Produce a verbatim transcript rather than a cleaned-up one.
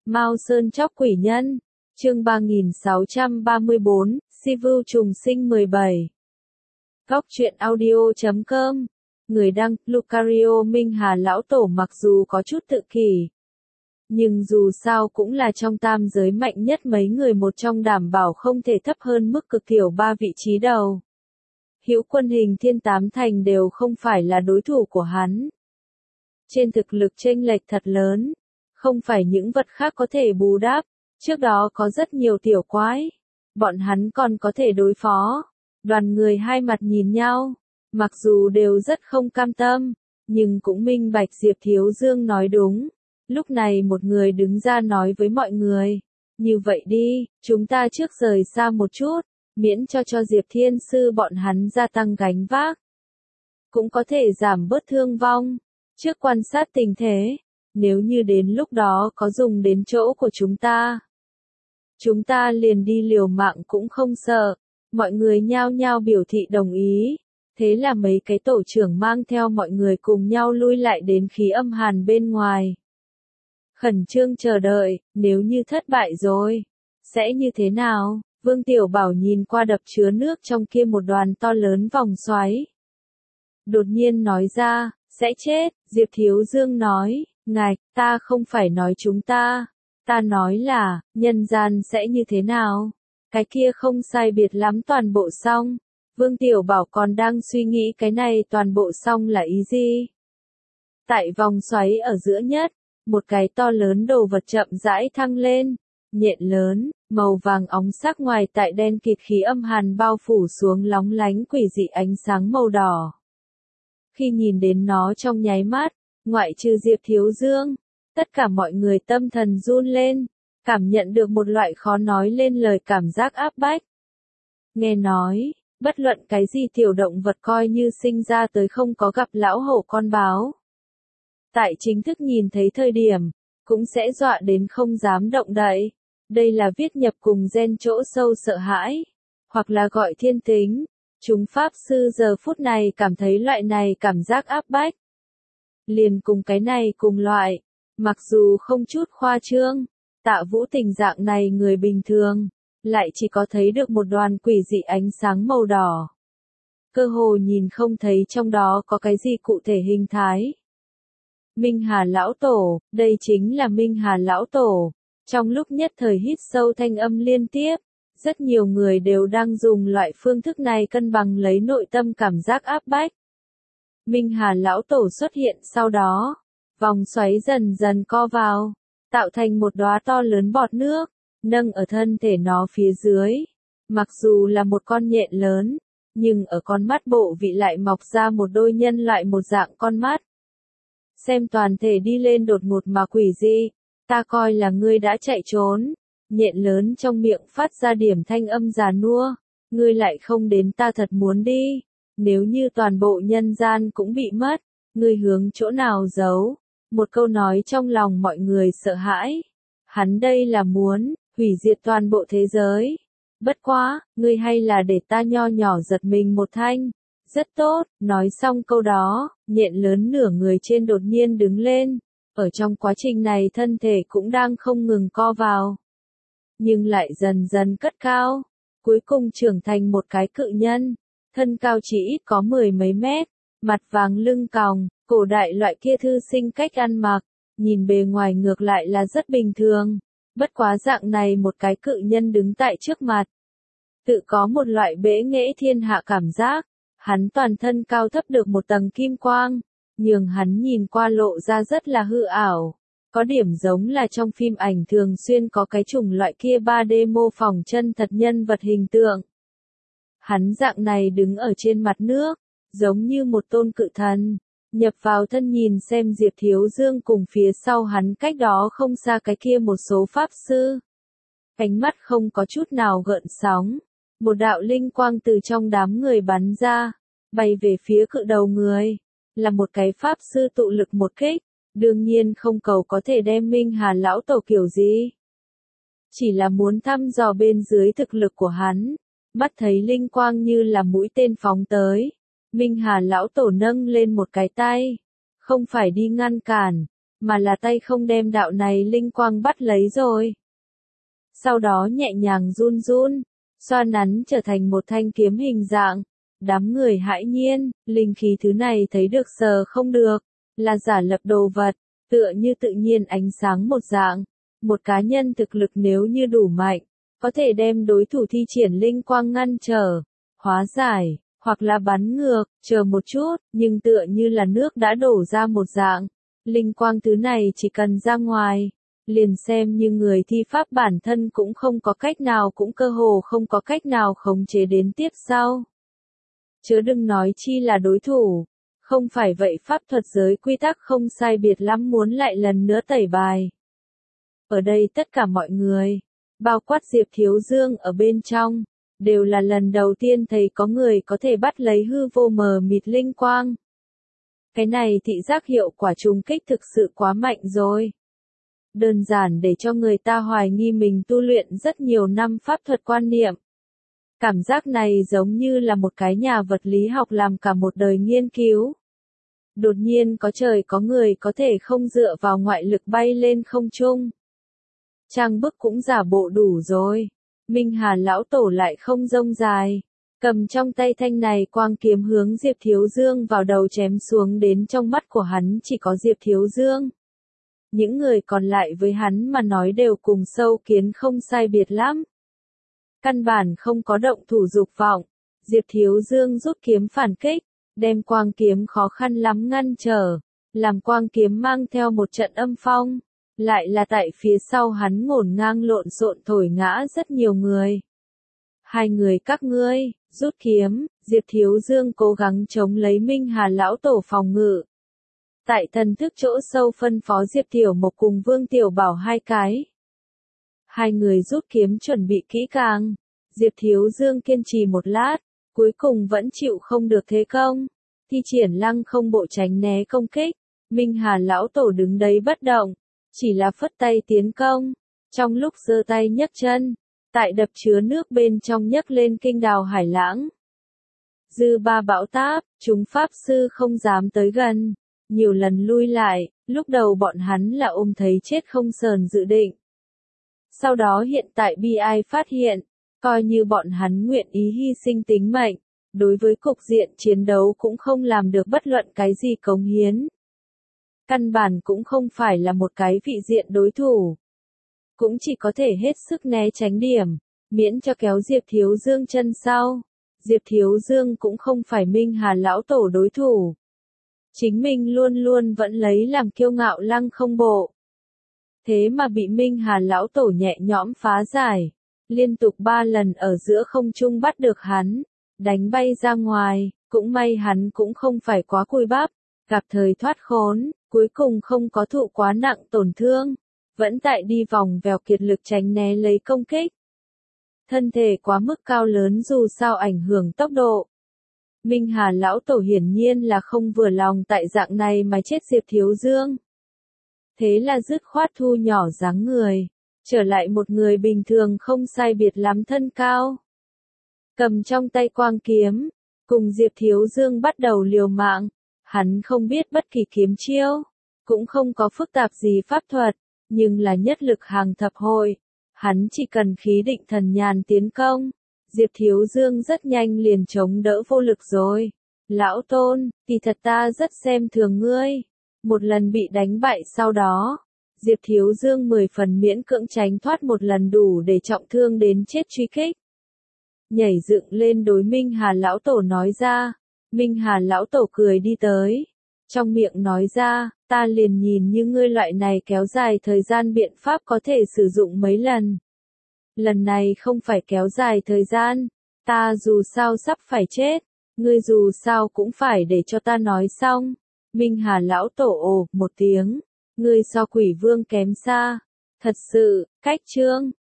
Mao Sơn chóc quỷ nhân, chương ba nghìn sáu trăm ba mươi bốn, Sivu trùng sinh mười bảy. Góc truyện audio chấm com, người đăng, Lucario Minh Hà lão tổ mặc dù có chút tự kỷ, nhưng dù sao cũng là trong tam giới mạnh nhất mấy người một trong, đảm bảo không thể thấp hơn mức cực thiểu ba vị trí đầu. Hữu Quân Hình Thiên Tám Thành đều không phải là đối thủ của hắn. Trên thực lực chênh lệch thật lớn, không phải những vật khác có thể bù đắp, trước đó có rất nhiều tiểu quái, bọn hắn còn có thể đối phó. Đoàn người hai mặt nhìn nhau, mặc dù đều rất không cam tâm, nhưng cũng minh bạch Diệp Thiếu Dương nói đúng. Lúc này một người đứng ra nói với mọi người, như vậy đi, chúng ta trước rời xa một chút, miễn cho cho Diệp Thiên Sư bọn hắn gia tăng gánh vác. Cũng có thể giảm bớt thương vong, trước quan sát tình thế, nếu như đến lúc đó có dùng đến chỗ của chúng ta. Chúng ta liền đi liều mạng cũng không sợ, mọi người nhao nhao biểu thị đồng ý. Thế là mấy cái tổ trưởng mang theo mọi người cùng nhau lui lại đến khí âm hàn bên ngoài. Khẩn trương chờ đợi, nếu như thất bại rồi, sẽ như thế nào? Vương Tiểu Bảo nhìn qua đập chứa nước trong kia một đoàn to lớn vòng xoáy. Đột nhiên nói ra, sẽ chết. Diệp Thiếu Dương nói, ngài, ta không phải nói chúng ta, ta nói là, nhân gian sẽ như thế nào? Cái kia không sai biệt lắm toàn bộ xong. Vương Tiểu Bảo còn đang suy nghĩ cái này toàn bộ xong là ý gì? Tại vòng xoáy ở giữa nhất, một cái to lớn đồ vật chậm rãi thăng lên, nhện lớn, màu vàng óng sắc ngoài tại đen kịt khí âm hàn bao phủ xuống lóng lánh quỷ dị ánh sáng màu đỏ. Khi nhìn đến nó trong nháy mắt, ngoại trừ Diệp Thiếu Dương, tất cả mọi người tâm thần run lên, cảm nhận được một loại khó nói lên lời cảm giác áp bách. Nghe nói, bất luận cái gì tiểu động vật coi như sinh ra tới không có gặp lão hổ con báo. Tại chính thức nhìn thấy thời điểm, cũng sẽ dọa đến không dám động đậy. Đây là viết nhập cùng gen chỗ sâu sợ hãi, hoặc là gọi thiên tính. Chúng Pháp Sư giờ phút này cảm thấy loại này cảm giác áp bách. Liền cùng cái này cùng loại, mặc dù không chút khoa trương, Tạ Vũ Tình dạng này người bình thường, lại chỉ có thấy được một đoàn quỷ dị ánh sáng màu đỏ. Cơ hồ nhìn không thấy trong đó có cái gì cụ thể hình thái. Minh Hà Lão Tổ, đây chính là Minh Hà Lão Tổ. Trong lúc nhất thời hít sâu thanh âm liên tiếp, rất nhiều người đều đang dùng loại phương thức này cân bằng lấy nội tâm cảm giác áp bách. Minh Hà Lão Tổ xuất hiện sau đó, vòng xoáy dần dần co vào, tạo thành một đóa to lớn bọt nước, nâng ở thân thể nó phía dưới. Mặc dù là một con nhện lớn, nhưng ở con mắt bộ vị lại mọc ra một đôi nhân loại một dạng con mắt. Xem toàn thể đi lên đột ngột mà quỷ dị, ta coi là ngươi đã chạy trốn. Nhện lớn trong miệng phát ra điểm thanh âm già nua, ngươi lại không đến, ta thật muốn đi. Nếu như toàn bộ nhân gian cũng bị mất, ngươi hướng chỗ nào giấu? Một câu nói trong lòng mọi người sợ hãi. Hắn đây là muốn hủy diệt toàn bộ thế giới. Bất quá, ngươi hay là để ta nho nhỏ giật mình một thanh. Rất tốt, nói xong câu đó, nhện lớn nửa người trên đột nhiên đứng lên. Ở trong quá trình này thân thể cũng đang không ngừng co vào, nhưng lại dần dần cất cao, cuối cùng trưởng thành một cái cự nhân, thân cao chỉ ít có mười mấy mét, mặt vàng lưng còng, cổ đại loại kia thư sinh cách ăn mặc, nhìn bề ngoài ngược lại là rất bình thường, bất quá dạng này một cái cự nhân đứng tại trước mặt, tự có một loại bẽ nghễ thiên hạ cảm giác, hắn toàn thân cao thấp được một tầng kim quang, nhường hắn nhìn qua lộ ra rất là hư ảo. Có điểm giống là trong phim ảnh thường xuyên có cái chủng loại kia ba D mô phỏng chân thật nhân vật hình tượng. Hắn dạng này đứng ở trên mặt nước, giống như một tôn cự thần, nhập vào thân nhìn xem Diệp Thiếu Dương cùng phía sau hắn cách đó không xa cái kia một số pháp sư. Ánh mắt không có chút nào gợn sóng, một đạo linh quang từ trong đám người bắn ra, bay về phía cự đầu người, là một cái pháp sư tụ lực một kích. Đương nhiên không cầu có thể đem Minh Hà Lão Tổ kiểu gì. Chỉ là muốn thăm dò bên dưới thực lực của hắn. Mắt thấy linh quang như là mũi tên phóng tới. Minh Hà Lão Tổ nâng lên một cái tay. Không phải đi ngăn cản, mà là tay không đem đạo này linh quang bắt lấy rồi. Sau đó nhẹ nhàng run run, xoa nắn trở thành một thanh kiếm hình dạng. Đám người hãi nhiên, linh khí thứ này thấy được sờ không được, là giả lập đồ vật, tựa như tự nhiên ánh sáng một dạng. Một cá nhân thực lực nếu như đủ mạnh, có thể đem đối thủ thi triển linh quang ngăn trở, hóa giải, hoặc là bắn ngược, chờ một chút, nhưng tựa như là nước đã đổ ra một dạng. Linh quang thứ này chỉ cần ra ngoài, liền xem như người thi pháp bản thân cũng không có cách nào cũng cơ hồ không có cách nào khống chế đến tiếp sau. Chớ đừng nói chi là đối thủ. Không phải vậy pháp thuật giới quy tắc không sai biệt lắm muốn lại lần nữa tẩy bài. Ở đây tất cả mọi người, bao quát Diệp Thiếu Dương ở bên trong, đều là lần đầu tiên thấy có người có thể bắt lấy hư vô mờ mịt linh quang. Cái này thị giác hiệu quả trùng kích thực sự quá mạnh rồi. Đơn giản để cho người ta hoài nghi mình tu luyện rất nhiều năm pháp thuật quan niệm. Cảm giác này giống như là một cái nhà vật lý học làm cả một đời nghiên cứu. Đột nhiên có trời có người có thể không dựa vào ngoại lực bay lên không trung. Trang bức cũng giả bộ đủ rồi. Minh Hà lão tổ lại không rông dài. Cầm trong tay thanh này quang kiếm hướng Diệp Thiếu Dương vào đầu chém xuống, đến trong mắt của hắn chỉ có Diệp Thiếu Dương. Những người còn lại với hắn mà nói đều cùng sâu kiến không sai biệt lắm. Căn bản không có động thủ dục vọng. Diệp Thiếu Dương rút kiếm phản kích, đem quang kiếm khó khăn lắm ngăn trở, làm quang kiếm mang theo một trận âm phong, lại là tại phía sau hắn ngổn ngang lộn xộn thổi ngã rất nhiều người. Hai người các ngươi, rút kiếm, Diệp Thiếu Dương cố gắng chống lấy Minh Hà lão tổ phòng ngự. Tại thần thức chỗ sâu phân phó Diệp Tiểu Mộc cùng Vương Tiểu Bảo hai cái. Hai người rút kiếm chuẩn bị kỹ càng. Diệp Thiếu Dương kiên trì một lát, cuối cùng vẫn chịu không được thế công. Thi triển lăng không bộ tránh né công kích. Minh Hà lão tổ đứng đấy bất động, chỉ là phất tay tiến công. Trong lúc giơ tay nhấc chân, tại đập chứa nước bên trong nhấc lên kinh đào hải lãng. Dư ba bão táp, chúng pháp sư không dám tới gần, nhiều lần lui lại, lúc đầu bọn hắn là ôm thấy chết không sờn dự định. Sau đó hiện tại bi ai phát hiện, coi như bọn hắn nguyện ý hy sinh tính mệnh, đối với cục diện chiến đấu cũng không làm được bất luận cái gì cống hiến. Căn bản cũng không phải là một cái vị diện đối thủ. Cũng chỉ có thể hết sức né tránh điểm, miễn cho kéo Diệp Thiếu Dương chân sau. Diệp Thiếu Dương cũng không phải Minh Hà lão tổ đối thủ. Chính mình luôn luôn vẫn lấy làm kiêu ngạo lăng không bộ. Thế mà bị Minh Hà lão tổ nhẹ nhõm phá giải, liên tục ba lần ở giữa không trung bắt được hắn, đánh bay ra ngoài, cũng may hắn cũng không phải quá cùi bắp, gặp thời thoát khốn, cuối cùng không có thụ quá nặng tổn thương, vẫn tại đi vòng vèo kiệt lực tránh né lấy công kích. Thân thể quá mức cao lớn dù sao ảnh hưởng tốc độ. Minh Hà lão tổ hiển nhiên là không vừa lòng tại dạng này mà chết Diệp Thiếu Dương. Thế là dứt khoát thu nhỏ dáng người, trở lại một người bình thường không sai biệt lắm thân cao. Cầm trong tay quang kiếm, cùng Diệp Thiếu Dương bắt đầu liều mạng, hắn không biết bất kỳ kiếm chiêu, cũng không có phức tạp gì pháp thuật, nhưng là nhất lực hàng thập hội, hắn chỉ cần khí định thần nhàn tiến công. Diệp Thiếu Dương rất nhanh liền chống đỡ vô lực rồi. Lão Tôn, kỳ thật ta rất xem thường ngươi. Một lần bị đánh bại sau đó, Diệp Thiếu Dương mười phần miễn cưỡng tránh thoát một lần đủ để trọng thương đến chết truy kích. Nhảy dựng lên đối Minh Hà lão tổ nói ra. Minh Hà lão tổ cười đi tới, trong miệng nói ra, ta liền nhìn như ngươi loại này kéo dài thời gian biện pháp có thể sử dụng mấy lần. Lần này không phải kéo dài thời gian, ta dù sao sắp phải chết, ngươi dù sao cũng phải để cho ta nói xong. Minh Hà lão tổ ồ một tiếng, ngươi so quỷ vương kém xa, thật sự, cách chương.